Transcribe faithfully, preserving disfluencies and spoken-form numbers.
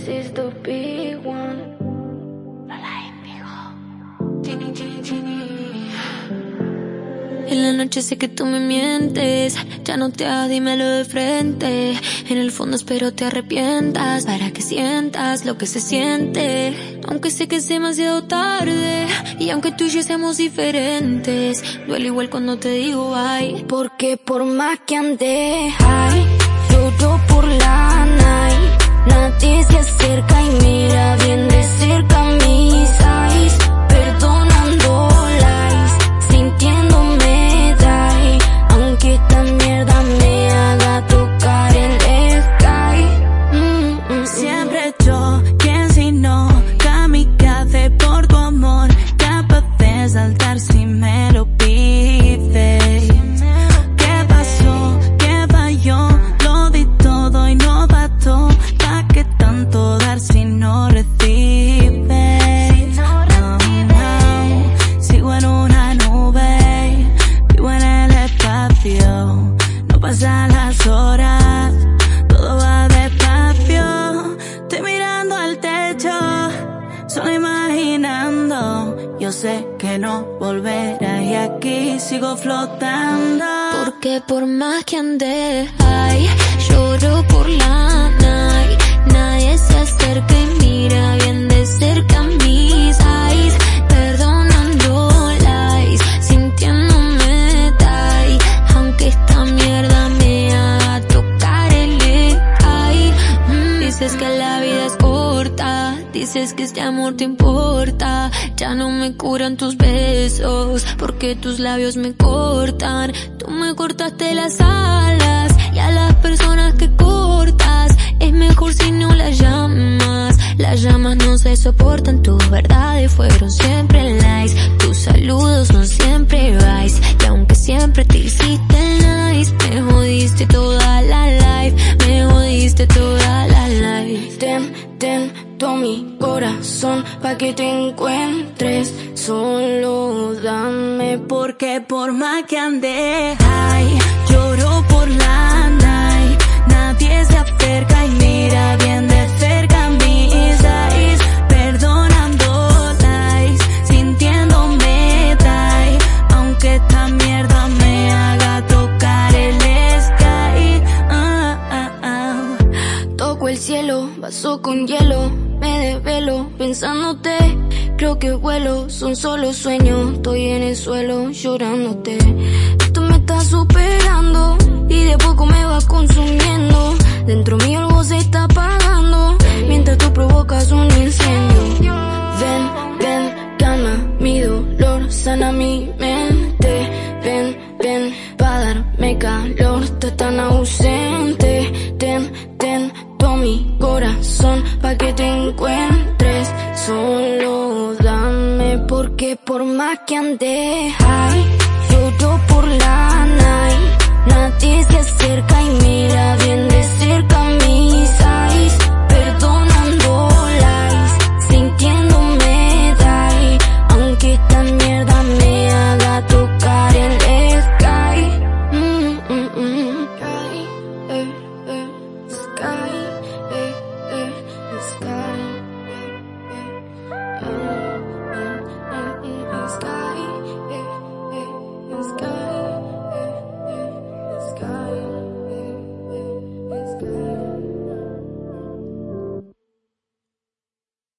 This is the big one. En la noche sé que tú me mientes, ya no te hagas, dímelo de frente. En el fondo espero te arrepientas, para que sientas lo que se siente. Aunque sé que es demasiado tarde, y aunque tú y yo seamos diferentes, duele igual cuando te digo ay. Porque por más que ande high, lloro por la night. Nadie se acerca y mira bien de cerca mis eyes. Perdonando lies, sintiéndome die. Aunque esta mierda me haga tocar el sky. mm, mm, Siempre yo, quien si no, kamikaze por tu amor, capaz de saltar si me lo pides. ¿Qué pasó? ¿Qué falló? Lo di todo y no bastó. ¿Pa' qué tanto dar si no recibes? No, no. Sigo en una nube, vivo en el espacio. No pasan las horas, todo va despacio. Estoy mirando al techo, solo imaginando. Yo sé que no volverás y aquí sigo flotando. Porque por más que ande ay, lloro por la night. Nadie se acerca y mira bien de cerca mis eyes. Perdonando lies, sintiéndome die. Aunque esta mierda me haga tocar el sky. mm, Dices que la vida es corta, dices que este amor te importa. Ya no me curan tus besos, porque tus labios me cortan. Tú me cortaste las alas, y a las personas que cortas es mejor si no las llamas. Las llamas no se soportan, tus verdades fueron siempre lies. Tus saludos son siempre vice, y aunque siempre te hiciste nice, me jodiste toda la life, me jodiste toda la life. Ten, ten todo mi corazón pa' que te encuentres. Solo dame. Porque por más que ande high, lloro por la night. Nadie se acerca y mira bien de cerca mis eyes. Perdonando lies, sintiéndome die. Aunque esta mierda me haga tocar el sky. ah, ah, ah. Toco el cielo, vaso con hielo. Me desvelo pensándote, creo que vuelo, son solo sueños. Estoy en el suelo llorándote. Esto me está superando y de poco me va consumiendo. Dentro mío algo se está apagando, mientras tú provocas un incendio. Ven, ven, calma mi dolor, sana mi mente. Ven, ven, pa' darme calor, estás tan ausente. Ten, ten todo mi corazón pa' que te encuentres. Solo dame, porque por más que ande high,